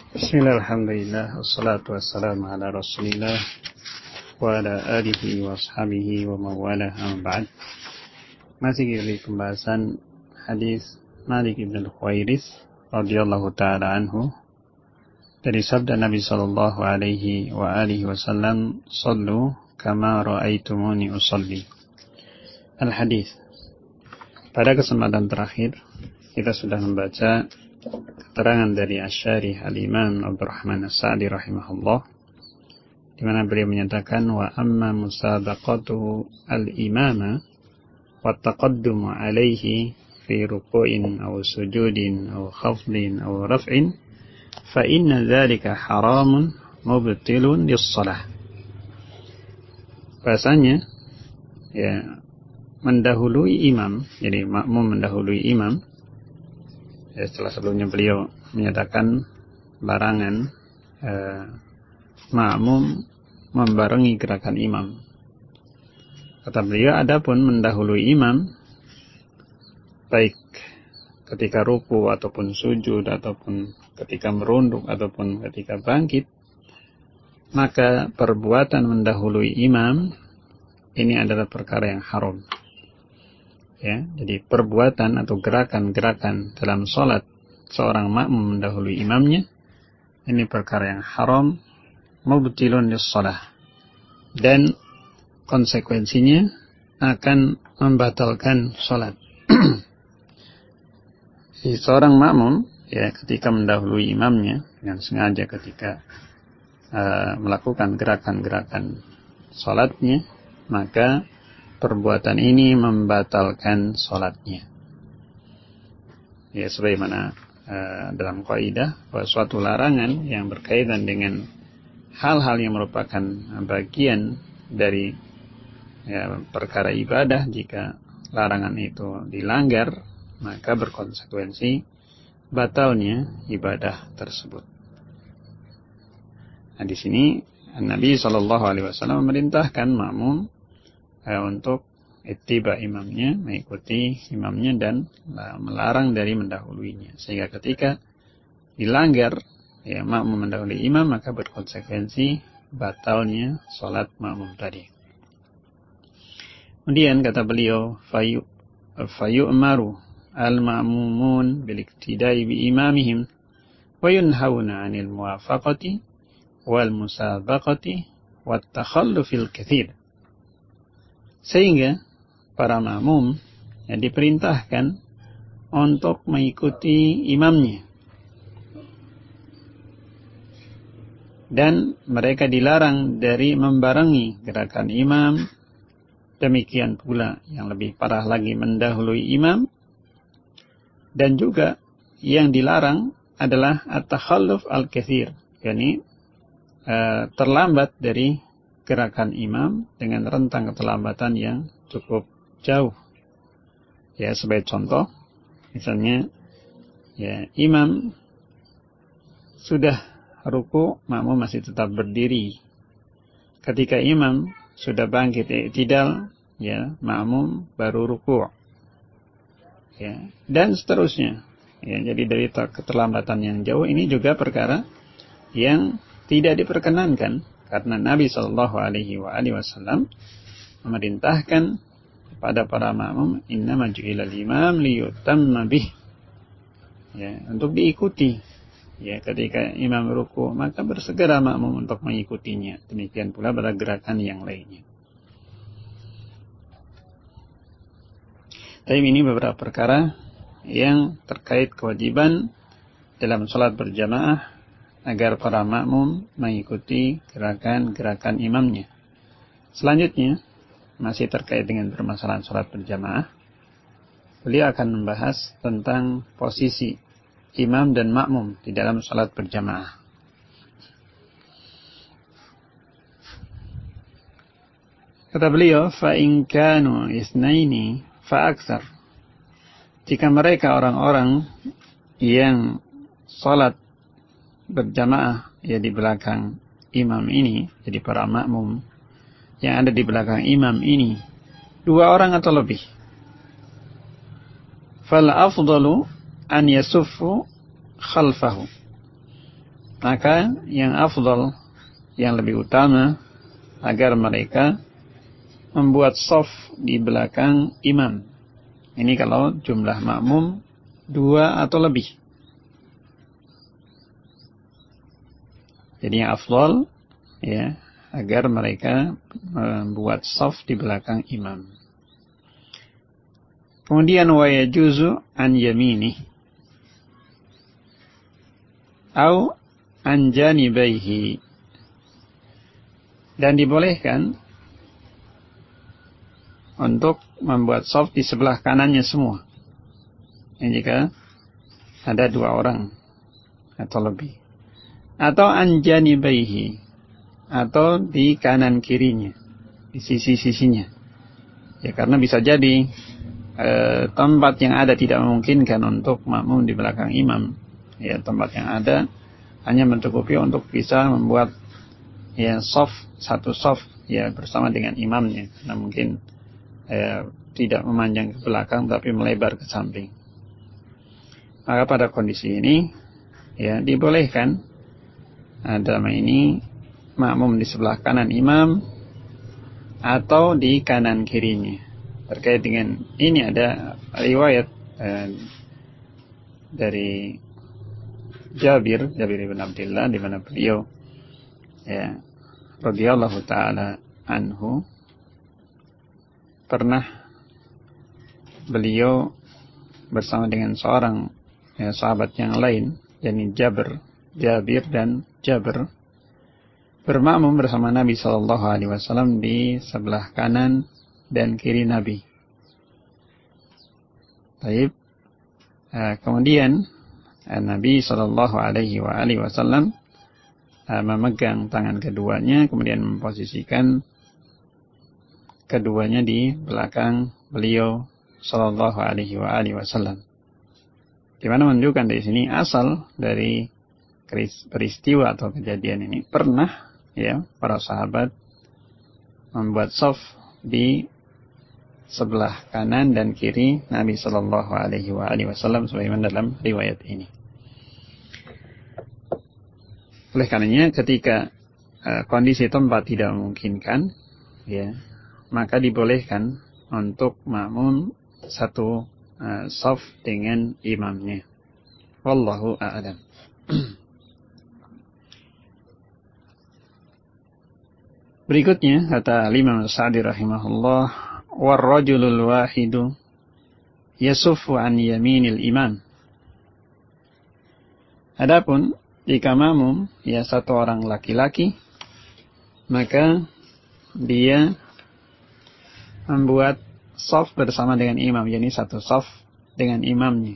Bismillah, alhamdulillah, wassalatu wassalamu ala rasulillah wa ala alihi wa ashabihi wa mawala amma ba'd. Masih dari pembahasan hadis Malik ibn al-Khuwairis radhiyallahu ta'ala anhu dari sabda Nabi sallallahu alaihi wa alihi wasallam, "Shallu kama ra'aitumuni usalli." Al-hadis. Pada kesempatan terakhir kita sudah membaca keterangan dari Asy-Syarih Al-Imam Abdurrahman As-Sa'di rahimahullah, di mana beliau menyatakan, wa amma musabaqatu al-imama wa taqaddumu alaihi fi ruku'in aw sujudin aw khafdin aw raf'in fa inna dzalika haramun mubtilun lis-shalah. Bahasanya ya, mendahului imam, jadi makmum mendahului imam. Setelah sebelumnya beliau menyatakan larangan makmum membarengi gerakan imam. Kata beliau, adapun mendahului imam, baik ketika ruku ataupun sujud, ataupun ketika merunduk, ataupun ketika bangkit, maka perbuatan mendahului imam ini adalah perkara yang haram. Ya, jadi perbuatan atau gerakan-gerakan dalam sholat seorang makmum mendahului imamnya ini perkara yang haram, mubtilun lis-shalah, dan konsekuensinya akan membatalkan sholat. Jadi seorang makmum ya, ketika mendahului imamnya dengan sengaja ketika melakukan gerakan-gerakan sholatnya, maka perbuatan ini membatalkan sholatnya. Ya, sebagaimana dalam kaidah bahwa suatu larangan yang berkaitan dengan hal-hal yang merupakan bagian dari perkara ibadah, jika larangan itu dilanggar, maka berkonsekuensi batalnya ibadah tersebut. Nah, di sini Nabi SAW memerintahkan makmum untuk ittiba imamnya, mengikuti imamnya, dan melarang dari mendahuluinya, sehingga ketika dilanggar ya, makmum mendahului imam, maka berkonsekuensi batalnya sholat makmum tadi. Kemudian kata beliau, fayu'maru al-ma'mumun bil-iktidai bi imamihim wa yunhauna 'anil muwafaqati wal musabaqati wat takhallufil katsir. Sehingga para makmum yang diperintahkan untuk mengikuti imamnya, dan mereka dilarang dari membarengi gerakan imam. Demikian pula yang lebih parah lagi mendahului imam, dan juga yang dilarang adalah at-takhalluf al-katsir, yakni terlambat dari gerakan imam dengan rentang keterlambatan yang cukup jauh. Ya, sebagai contoh, misalnya ya, imam sudah ruku, makmum masih tetap berdiri. Ketika imam sudah bangkit i'tidal, ya, makmum baru ruku. Ya, dan seterusnya. Ya, jadi dari keterlambatan yang jauh ini juga perkara yang tidak diperkenankan, karena Nabi Shallallahu Alaihi Wasallam memerintahkan kepada para makmum, innama ju'ilal imam liyutamma bih, ya, untuk diikuti. Ya, ketika imam ruku, maka bersegera makmum untuk mengikutinya. Demikian pula pada gerakan yang lainnya. Tapi ini beberapa perkara yang terkait kewajiban dalam sholat berjamaah agar para makmum mengikuti gerakan-gerakan imamnya. Selanjutnya, masih terkait dengan permasalahan sholat berjamaah, beliau akan membahas tentang posisi imam dan makmum di dalam sholat berjamaah. Kata beliau, فَإِنْ كَانُوا إِثْنَيْنِ فَأَكْثَرُ. Jika mereka orang-orang yang sholat berjamaah ya di belakang imam ini, jadi para makmum yang ada di belakang imam ini 2 orang atau lebih, fal afdalu an yasuffu khalfahu. maka yang afdal, yang lebih utama, agar mereka membuat shaf di belakang imam. Ini kalau jumlah makmum 2 atau lebih. Jadi yang afdal, ya, agar mereka membuat shaf di belakang imam. Kemudian wa yajuzu an yamini au an janibaihi, dan dibolehkan untuk membuat shaf di sebelah kanannya semua. Ini jika ada 2 orang atau lebih. Atau an janibaihi, atau di kanan kirinya, di sisi-sisinya. Ya, karena bisa jadi tempat yang ada tidak memungkinkan untuk makmum di belakang imam. Ya, tempat yang ada hanya mencukupi untuk bisa membuat ya shaf, satu shaf ya bersama dengan imamnya. Nah, mungkin tidak memanjang ke belakang tapi melebar ke samping. Maka pada kondisi ini ya dibolehkan dalam ini makmum di sebelah kanan imam atau di kanan kirinya. Terkait dengan ini ada riwayat dari Jabir bin Abdullah, di mana beliau ya radhiyallahu taala anhu pernah beliau bersama dengan seorang sahabat yang lain, yakni Jabir dan Jabir, bermakmum bersama Nabi sallallahu alaihi wasallam di sebelah kanan dan kiri Nabi. Baik. Kemudian Nabi sallallahu alaihi wasallam memegang tangan keduanya, kemudian memposisikan keduanya di belakang beliau sallallahu alaihi wasallam. Di mana menunjukkan di sini asal dari peristiwa atau kejadian ini pernah ya para sahabat membuat shaf di sebelah kanan dan kiri Nabi sallallahu alaihi wasallam sebagaimana dalam riwayat ini. Oleh karenanya ketika kondisi tempat tidak memungkinkan, ya, maka dibolehkan untuk makmum satu shaf dengan imamnya. Wallahu a'lam. Berikutnya kata Imam Sa'di rahimahullah, warrajulul wahidu yasuffu an yaminil imam. Adapun jika makmum ya satu orang laki-laki, maka dia membuat shaf bersama dengan imam, yakni satu shaf dengan imamnya.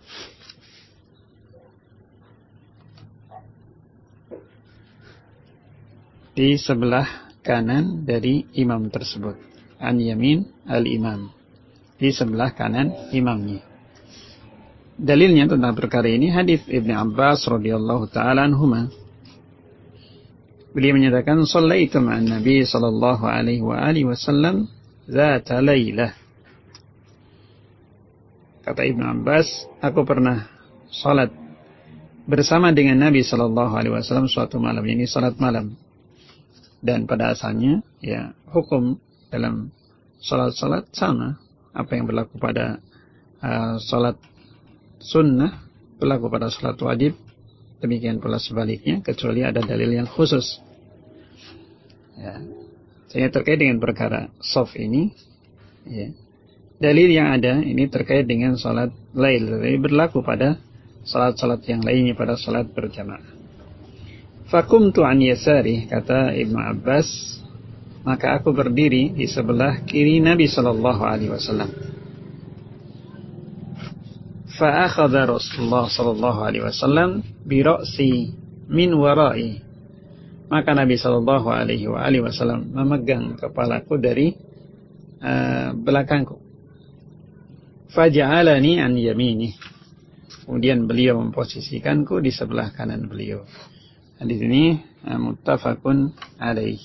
Di sebelah kanan dari imam tersebut, an yamin al-imam, di sebelah kanan imamnya. Dalilnya tentang perkara ini hadis Ibnu Abbas radhiyallahu taala anhuma. Beliau menyatakan, "Shallaitu ma'an Nabi sallallahu alaihi wasallam dzata lailah." Kata Ibnu Abbas, aku pernah salat bersama dengan Nabi sallallahu alaihi wasallam suatu malam, ini salat malam. Dan pada asalnya ya hukum dalam salat-salat sama, apa yang berlaku pada salat sunnah berlaku pada salat wajib, demikian pula sebaliknya, kecuali ada dalil yang khusus. Ya. Sehingga terkait dengan perkara shaf ini, ya, dalil yang ada ini terkait dengan salat lail, jadi berlaku pada salat-salat yang lainnya, pada salat berjamaah. Fakumtu an yasari, kata Ibnu Abbas, maka aku berdiri di sebelah kiri Nabi sallallahu alaihi wasallam. Fa akhadha Rasulullah sallallahu alaihi wasallam bi ra'si min wara'i. Maka Nabi sallallahu alaihi wasallam memegang kepalaku dari belakangku. Faja'alani an yamini. Kemudian beliau memposisikanku di sebelah kanan beliau. Hadis ini muttafaqun alaih.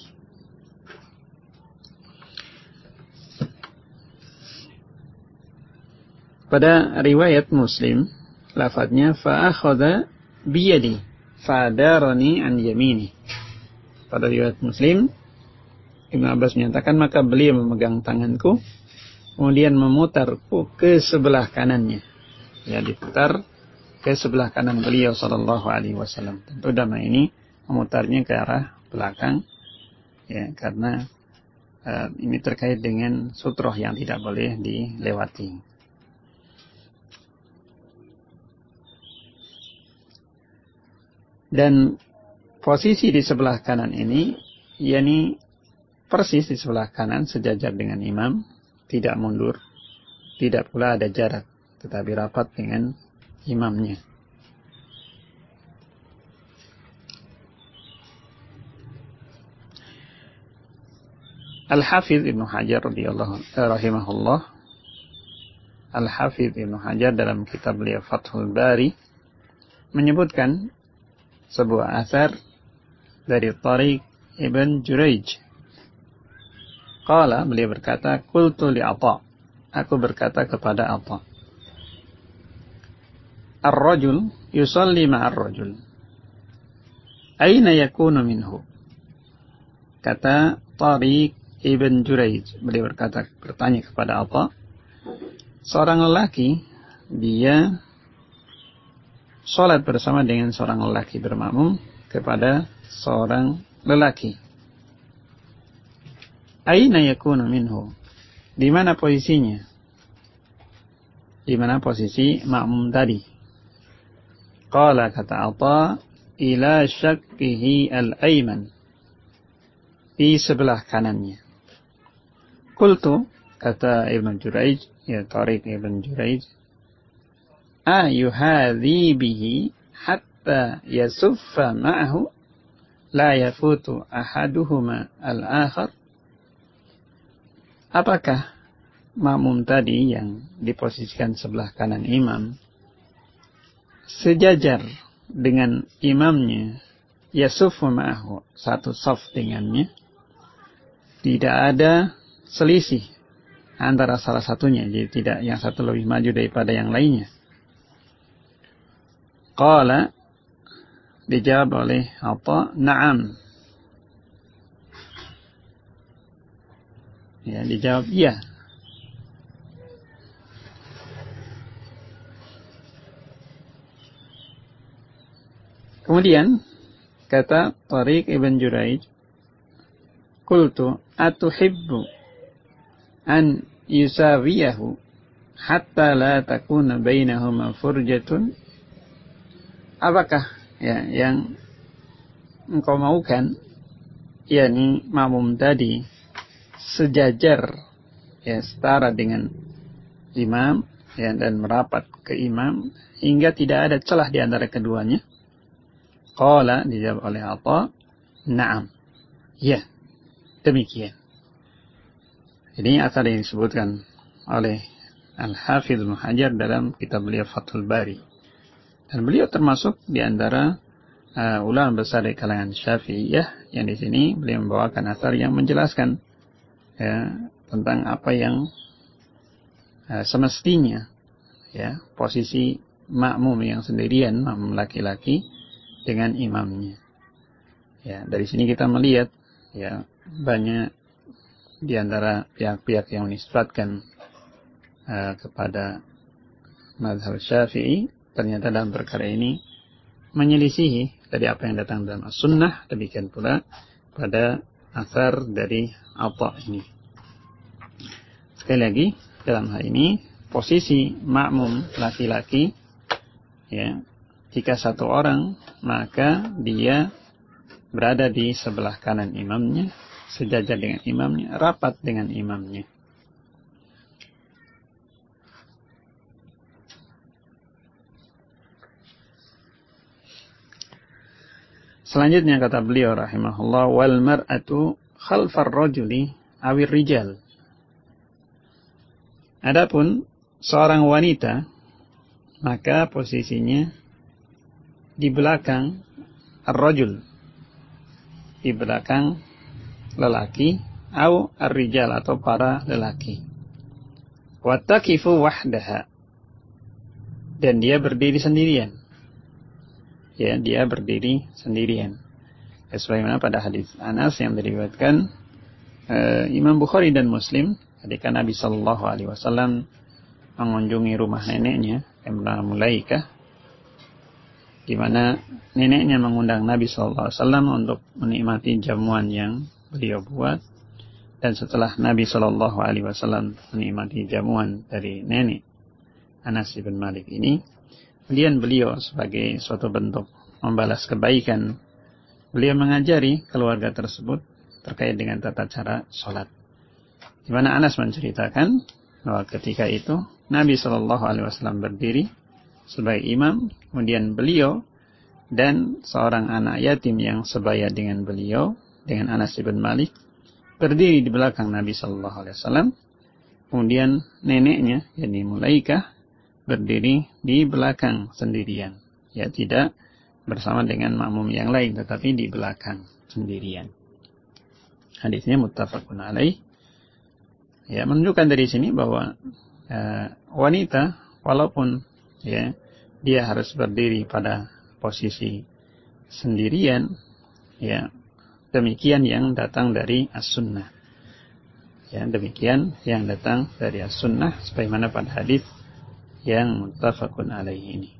Pada riwayat Muslim, lafadznya fa akhadha biyadi fadarani an yamini. Pada riwayat Muslim, Ibnu Abbas menyatakan maka beliau memegang tanganku, kemudian memutarku ke sebelah kanannya. Ya, diputar ke sebelah kanan beliau sallallahu alaihi wasallam. Tentu dama ini memutarnya ke arah belakang, ya, karena ini terkait dengan sutroh yang tidak boleh dilewati. Dan posisi di sebelah kanan ini, yakni persis di sebelah kanan sejajar dengan imam, tidak mundur, tidak pula ada jarak, tetapi rapat dengan imamnya. Al-Hafidz Ibnu Hajar rahimahullah, Al-Hafidz Ibnu Hajar dalam kitab beliau Fathul Bari menyebutkan sebuah asar dari Tariq Ibn Jurayj. Qala, beliau berkata, qultu li Atha, aku berkata kepada Atha, ar-rajul yusalli ma'ar rajul, aina yakunu minhu? Kata Tariq Ibn Jurayj, beliau bertanya kepada Atha, seorang lelaki dia sholat bersama dengan seorang lelaki, bermakmum kepada seorang lelaki. Aina yakunu minhu? Di mana posisinya? Di mana posisi makmum tadi? Qala, kata Atha, ila syaqqihi al-ayman, di sebelah kanannya. Qultu, kata Ibn Jurayj, ya Tariq Ibn Jurayj, ayuhadhi bihi hatta yasuffa ma'ahu la yafutu ahaduhuma al-akhar? Apakah makmum tadi yang diposisikan sebelah kanan imam sejajar dengan imamnya, yasuffu ma'ahu, satu saf dengannya, tidak ada selisih antara salah satunya, jadi tidak yang satu lebih maju daripada yang lainnya? Qala, dijawab oleh Atha, na'am. Ya, dijawab iya. Kemudian kata Tariq Ibn Jurayj, qultu atuhibbu an yusawiyahu hatta la takuna bainahuma furjatun? Apakah ya yang engkau maukan, yakni makmum tadi sejajar, ya, setara dengan imam, ya, dan merapat ke imam hingga tidak ada celah di antara keduanya? Qala, dijawab oleh Atha, na'am, ya, demikian. Ini asal yang disebutkan oleh Al-Hafidz Ibnu Hajar dalam kitab beliau Fathul Bari. Dan beliau termasuk di antara ulama besar dari kalangan Syafi'iyah, yang di sini beliau membawakan asar yang menjelaskan, ya, tentang apa yang semestinya, ya, posisi makmum yang sendirian, makmum laki-laki dengan imamnya. Ya, dari sini kita melihat, ya, banyak di antara pihak-pihak yang menisbatkan kepada mazhab Syafi'i, ternyata dalam perkara ini menyelisihi dari apa yang datang dalam As-Sunnah, demikian pula pada asar dari Atha ini. Sekali lagi, dalam hal ini posisi makmum laki-laki, ya, jika satu orang, maka dia berada di sebelah kanan imamnya, sejajar dengan imamnya, rapat dengan imamnya. Selanjutnya kata beliau rahimahullah, wal mar'atu khalfar rajuli awir rijal. Adapun seorang wanita, maka posisinya di belakang ar-rajul, di belakang lelaki, au ar-rijal, atau para lelaki. Wa taqifu wahdaha, dan dia berdiri sendirian. ya dia berdiri sendirian. Ya, sebagaimana pada hadis Anas yang diriwayatkan Imam Bukhari dan Muslim ketika Nabi Shallallahu Alaihi Wasallam mengunjungi rumah neneknya yang bernama Mulaikah, di mana neneknya mengundang Nabi Shallallahu Alaihi Wasallam untuk menikmati jamuan yang beliau buat. Dan setelah Nabi Shallallahu Alaihi Wasallam menikmati jamuan dari nenek Anas bin Malik ini, kemudian beliau sebagai suatu bentuk membalas kebaikan, beliau mengajari keluarga tersebut terkait dengan tata cara sholat. Di mana Anas menceritakan bahwa ketika itu Nabi Shallallahu Alaihi Wasallam berdiri sebagai imam, kemudian beliau dan seorang anak yatim yang sebaya dengan beliau, dengan Anas bin Malik, berdiri di belakang Nabi Shallallahu Alaihi Wasallam. Kemudian neneknya, yakni Mulaikah, berdiri di belakang sendirian, ya tidak bersama dengan makmum yang lain, tetapi di belakang sendirian. Hadisnya muttafaqun alaih. Ya, menunjukkan dari sini bahwa wanita walaupun ya dia harus berdiri pada posisi sendirian, ya demikian yang datang dari as-sunnah. Ya, demikian yang datang dari as-sunnah sebagaimana pada hadis yang muttafaqun alaih ini.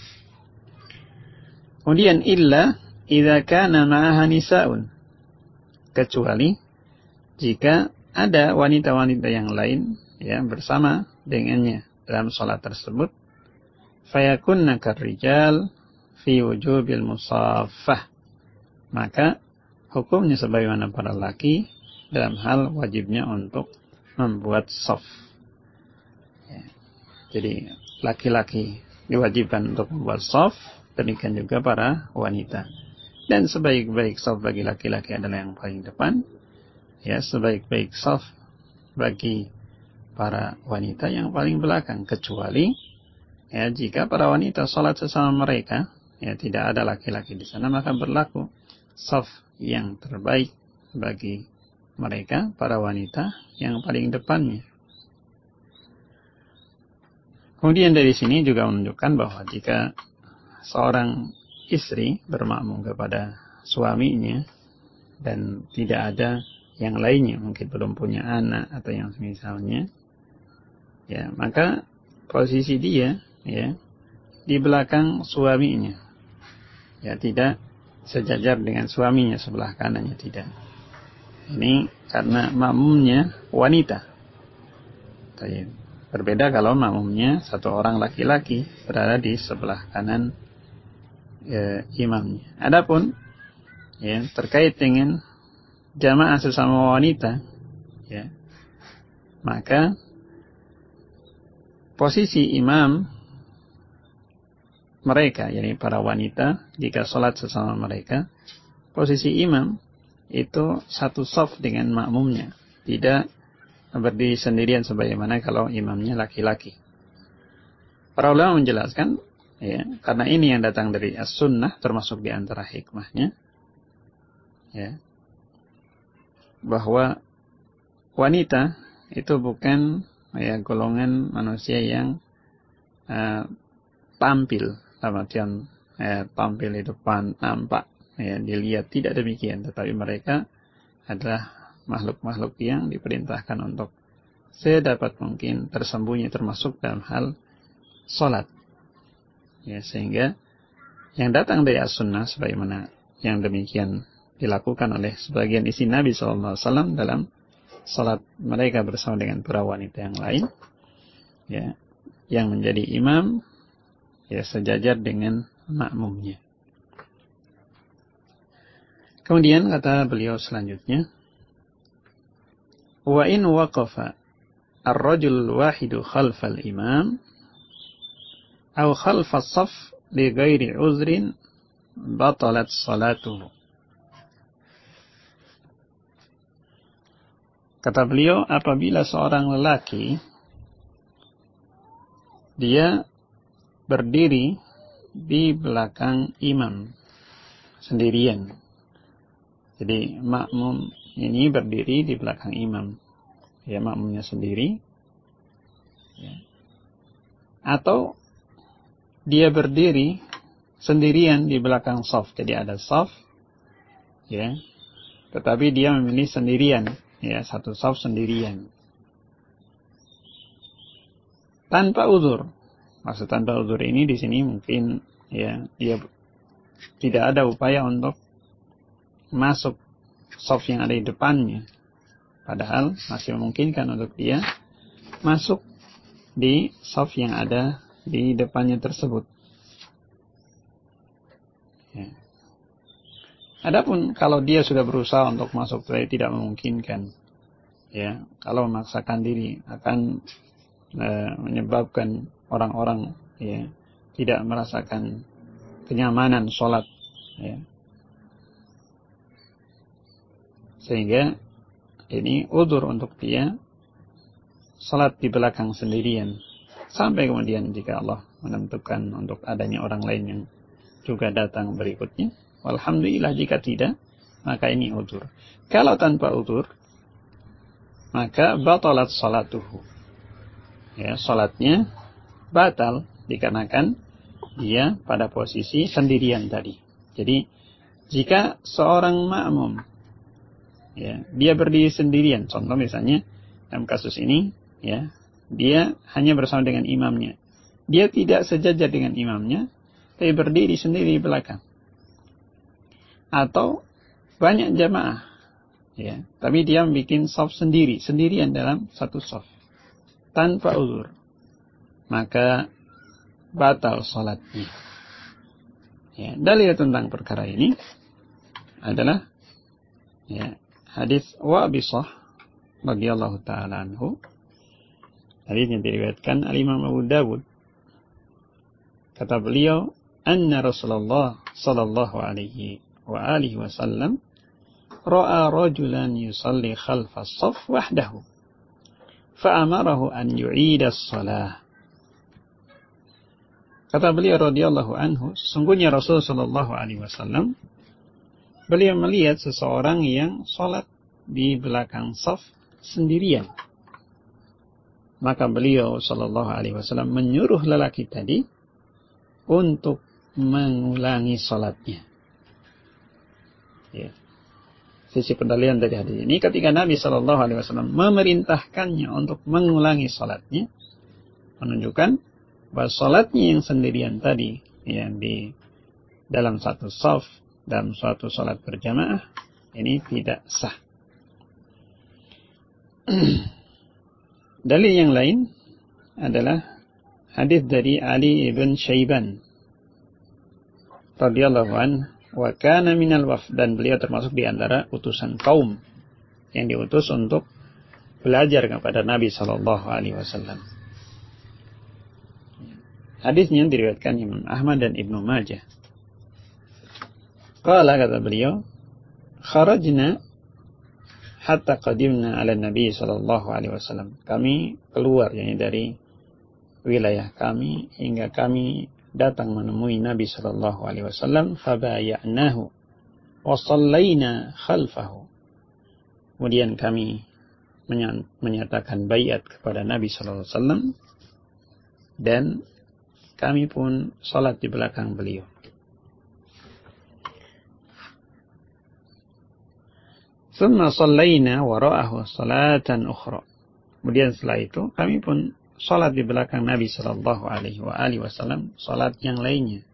Kemudian illa idza kana ma'aha nisa'un, kecuali jika ada wanita-wanita yang lain ya bersama dengannya dalam salat tersebut, fayakunna karrijal fi wujubil musaffah, maka hukumnya sebagaimana para laki dalam hal wajibnya untuk membuat shaf. Ya. Jadi laki-laki diwajibkan untuk membuat shaf, demikian juga para wanita. Dan sebaik-baik shaf bagi laki-laki adalah yang paling depan. Ya, sebaik-baik shaf bagi para wanita yang paling belakang, kecuali ya jika para wanita salat sesama mereka, ya tidak ada laki-laki di sana, maka berlaku shaf yang terbaik bagi mereka, para wanita yang paling depannya. Kemudian dari sini juga menunjukkan bahwa jika seorang istri bermakmum kepada suaminya dan tidak ada yang lainnya, mungkin belum punya anak atau yang semisalnya, ya maka posisi dia ya di belakang suaminya, ya tidak sejajar dengan suaminya sebelah kanannya, tidak. Ini karena makmumnya wanita. Berbeda kalau makmumnya satu orang laki-laki berada di sebelah kanan imamnya. Adapun ya terkait dengan jamaah sesama wanita, ya maka posisi imam mereka, yakni para wanita, jika sholat sesama mereka, posisi imam itu satu shaf dengan makmumnya, tidak berdiri sendirian sebagaimana kalau imamnya laki-laki. Para ulama menjelaskan, ya, karena ini yang datang dari as-sunnah, termasuk di antara hikmahnya, ya, bahwa wanita itu bukan ya golongan manusia yang tampil, artian tampil itu nampak, ya, dilihat, tidak demikian, tetapi mereka adalah makhluk-makhluk yang diperintahkan untuk sedapat mungkin tersembunyi, termasuk dalam hal sholat, ya, sehingga yang datang dari as-sunnah sebagaimana yang demikian dilakukan oleh sebagian istri Nabi SAW dalam salat mereka bersama dengan para wanita yang lain, ya, yang menjadi imam ya sejajar dengan makmumnya. Kemudian kata beliau selanjutnya, wa in waqafa ar-rajul wahidu khalfal imam aw khalfas saf li ghairi uzrin batalat salatuhu. Kata beliau, apabila seorang lelaki dia berdiri di belakang imam sendirian. Jadi makmum ini berdiri di belakang imam, ya, makmumnya sendiri, ya. Atau dia berdiri sendirian di belakang shaf. Jadi ada shaf, ya, tetapi dia memilih sendirian, ya, satu shaf sendirian. Tanpa uzur. Maksud tanpa uzur ini di sini mungkin, ya, dia tidak ada upaya untuk masuk shaf yang ada di depannya. Padahal masih memungkinkan untuk dia masuk di shaf yang ada di depannya tersebut. Ya. Adapun kalau dia sudah berusaha untuk masuk tapi tidak memungkinkan, ya, kalau memaksakan diri akan menyebabkan orang-orang, ya, tidak merasakan kenyamanan sholat, ya. Sehingga ini udzur untuk dia sholat di belakang sendirian sampai kemudian jika Allah menentukan untuk adanya orang lain yang juga datang berikutnya. Alhamdulillah, jika tidak, maka ini udzur. Kalau tanpa udzur, maka batalat salatuhu. Ya, salatnya batal dikarenakan dia pada posisi sendirian tadi. Jadi, jika seorang makmum, ya, dia berdiri sendirian, contoh misalnya dalam kasus ini, ya, dia hanya bersama dengan imamnya. Dia tidak sejajar dengan imamnya, tapi berdiri sendiri di belakang. Atau banyak jamaah, ya, tapi dia bikin shaf sendirian dalam satu shaf tanpa uzur, maka batal salatnya. Ya, dalil tentang perkara ini adalah, ya, hadis Wa'bisah radhiyallahu taala anhu. Hadisnya diriwayatkan al-Imam Abu Dawud. Kata beliau, anna Rasulullah sallallahu alaihi wa alihi wasallam ra'a rajulan yusalli khalfa as-saff wahdahu fa'amarahu an yu'ida as-salah. Kata beliau radhiyallahu anhu, sesungguhnya Rasul sallallahu alaihi wasallam beliau melihat seseorang yang salat di belakang shaf sendirian. Maka beliau sallallahu alaihi wasallam menyuruh lelaki tadi untuk mengulangi salatnya. Ya. Sisi pendalilan dari hadis ini, ketika Nabi sallallahu alaihi wasallam memerintahkannya untuk mengulangi salatnya, menunjukkan bahwa salatnya yang sendirian tadi, yang di dalam satu shaf, dalam suatu salat berjamaah, ini tidak sah. Dalil yang lain adalah hadis dari Ali ibn Syaiban radhiyallahu anhu, wa kana minal wafd, dan beliau termasuk di antara utusan kaum yang diutus untuk belajar kepada Nabi sallallahu alaihi wasallam. Hadisnya diriwayatkan Imam Ahmad dan Ibnu Majah. Qala, kata beliau, kharajna hatta qadimna ala Nabi sallallahu alaihi wasallam. Kami keluar, yakni dari wilayah kami hingga kami datang menemui Nabi sallallahu alaihi wasallam, fabaya'nahu wa shallaina khalfahu. Kemudian kami menyatakan baiat kepada Nabi sallallahu alaihi wasallam dan kami pun salat di belakang beliau. Thumma shallaina wara'ahu salatan ukhra. Kemudian setelah itu kami pun salat di belakang Nabi sallallahu alaihi wasallam, salat yang lainnya.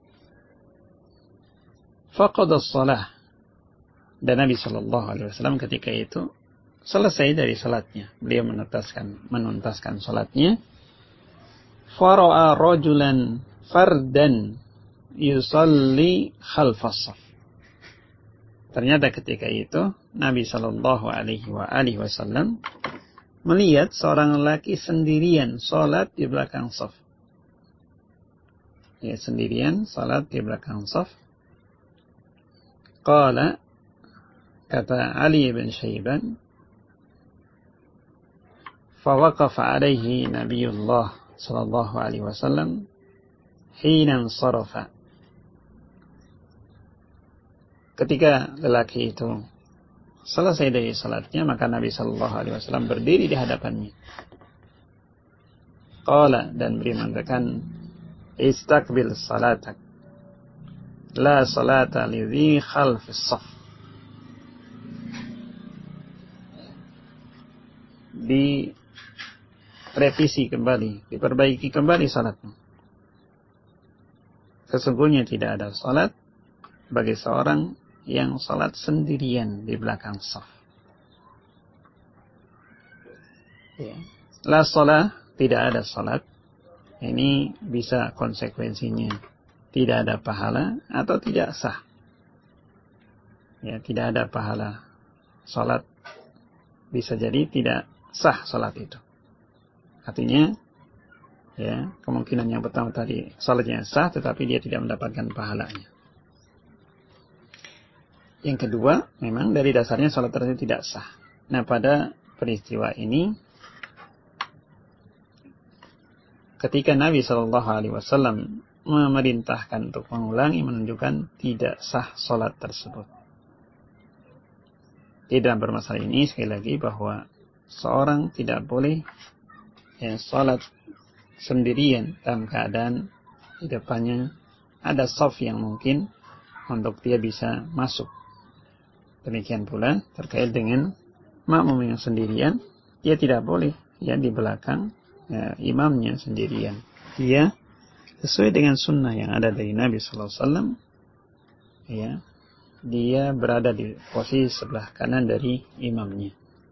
Faqada as-salah, dan Nabi sallallahu alaihi wasallam ketika itu selesai dari salatnya. Beliau menuntaskan salatnya. Fara'a rajulan fardan yusalli khalfas saf. Ternyata ketika itu Nabi sallallahu alaihi wasallam melihat seorang lelaki sendirian salat di belakang shaf. Ya, sendirian salat di belakang shaf. Qala, kata Ali bin Syaiban, fawaqafa alaihi Nabiullah sallallahu alaihi wasallam hina sarafa. Ketika lelaki itu selesai dari salatnya, maka Nabi sallallahu alaihi wasallam berdiri di hadapannya. Qala, dan beliau mengatakan, istaqbil salatak, La salata lidhi khalfis shaf. Direvisi kembali, diperbaiki kembali salatnya. Sesungguhnya tidak ada salat bagi seorang yang salat sendirian di belakang shaf. Ya. La salat, tidak ada salat. Ini bisa konsekuensinya tidak ada pahala atau tidak sah. Ya, tidak ada pahala salat, bisa jadi tidak sah salat itu. Artinya, ya, kemungkinan yang pertama tadi salatnya sah tetapi dia tidak mendapatkan pahalanya. Yang kedua, memang dari dasarnya salat tersebut tidak sah. Nah, pada peristiwa ini, ketika Nabi SAW memerintahkan untuk mengulangi, menunjukkan tidak sah salat tersebut. Tidak bermasalah ini sekali lagi bahwa seorang tidak boleh salat sendirian dalam keadaan di depannya ada shaf yang mungkin untuk dia bisa masuk. Demikian pula terkait dengan makmum yang sendirian, dia tidak boleh di belakang imamnya sendirian. Dia sesuai dengan sunnah yang ada dari Nabi SAW, dia berada di posisi sebelah kanan dari imamnya.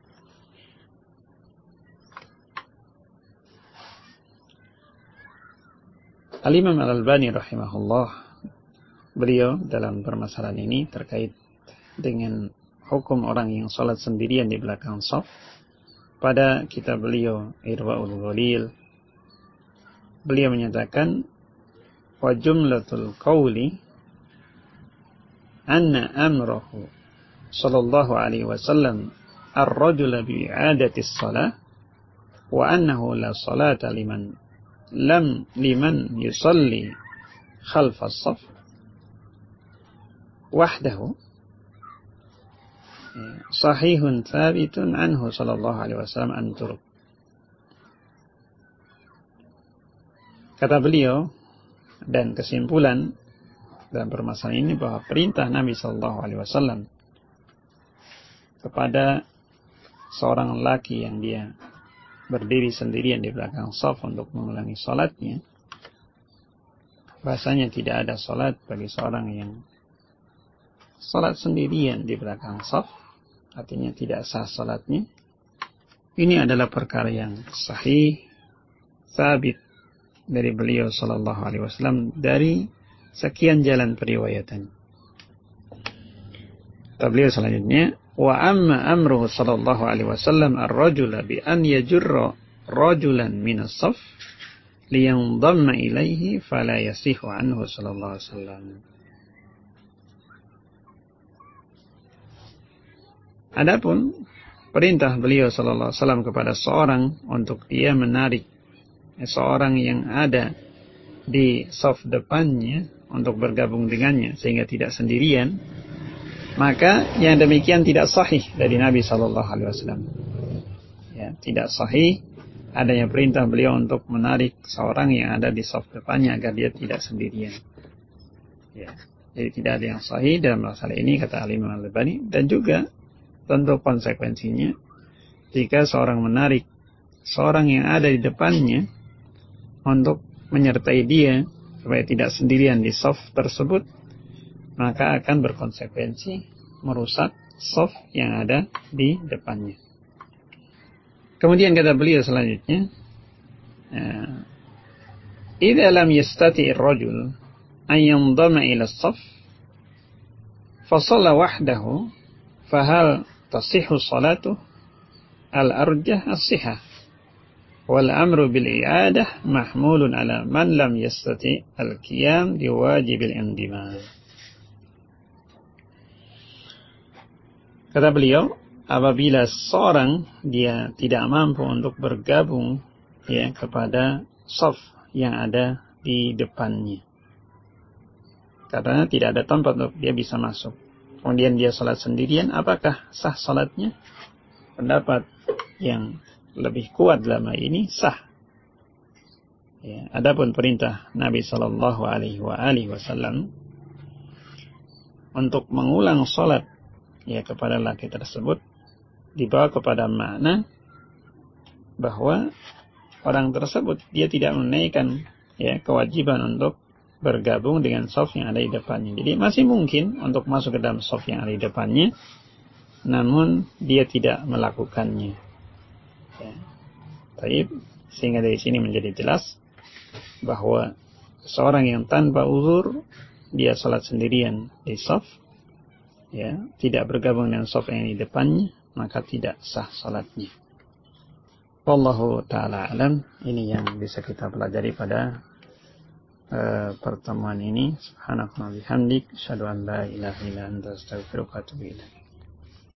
Al-Imam Al-Albani rahimahullah, beliau dalam permasalahan ini terkait dengan hukum orang yang sholat sendirian di belakang shaf, pada kitab beliau Irwaul Ghalil, beliau menyatakan wa jumlatul qawli anna amrahu sallallahu alaihi wasallam ar-rajula bi'adati as-salah wa annahu la salata liman yusalli khalfa as-saf wahdahu sahihun thabitun anhu sallallahu alaihi wasallam an turuk. Kata beliau, dan kesimpulan dalam permasalahan ini bahwa perintah Nabi SAW kepada seorang lelaki yang dia berdiri sendirian di belakang shaf untuk mengulangi salatnya, bahasanya tidak ada salat bagi seorang yang salat sendirian di belakang shaf, artinya tidak sah salatnya. Ini adalah perkara yang sahih, sabit dari beliau sallallahu alaihi wasallam dari sekian jalan periwayatan. Kata beliau selanjutnya, wa amma amruhu sallallahu alaihi wasallam ar-rajula bi an yajurra rajulan min as-saf liyanzamma ilaihi fala yasihu anhu sallallahu alaihi wasallam. Adapun perintah beliau sallallahu alaihi wasallam kepada seorang untuk dia menarik seorang yang ada di shaf depannya untuk bergabung dengannya sehingga tidak sendirian, maka yang demikian tidak sahih dari Nabi sallallahu alaihi wasallam. Ya, tidak sahih adanya perintah beliau untuk menarik seorang yang ada di shaf depannya agar dia tidak sendirian. Ya, jadi tidak ada yang sahih dalam masalah ini, kata Al-Imam Al-Albani. Dan juga tentu konsekuensinya jika seorang menarik seorang yang ada di depannya untuk menyertai dia supaya tidak sendirian di shaf tersebut, maka akan berkonsekuensi merusak shaf yang ada di depannya. Kemudian kata beliau selanjutnya, idza lam yastati' ar-rajul an yanzama ila as-shaf fa shalla wahdahu fa hal tasihhu salatuhu? Al-arjah as-sihah wal amru bil i'adah mahmulun ala man lam yastati' al-qiyam bi wajibil indimam. Kata beliau, apabila seorang dia tidak mampu untuk bergabung kepada shaf yang ada di depannya, karena tidak ada tempat untuk dia bisa masuk, kemudian dia salat sendirian, apakah sah salatnya? Pendapat yang lebih kuat dalam hal ini sah. Adapun perintah Nabi sallallahu alaihi wasallam untuk mengulang sholat ya kepada laki tersebut dibawa kepada makna bahwa orang tersebut dia tidak menaikkan ya kewajiban untuk bergabung dengan shaf yang ada di depannya. Jadi masih mungkin untuk masuk ke dalam shaf yang ada di depannya, namun dia tidak melakukannya. Ya. Baik, sehingga dari sini menjadi jelas bahwa seorang yang tanpa uzur dia salat sendirian di shaf, ya, tidak bergabung dengan shaf yang di depannya, maka tidak sah salatnya. Wallahu ta'ala alam. Ini yang bisa kita pelajari pada pertemuan ini. Subhanakallahumma bihamdik, asyhadu an la ilaha illa anta, astaghfiruka wa atubu ilaik.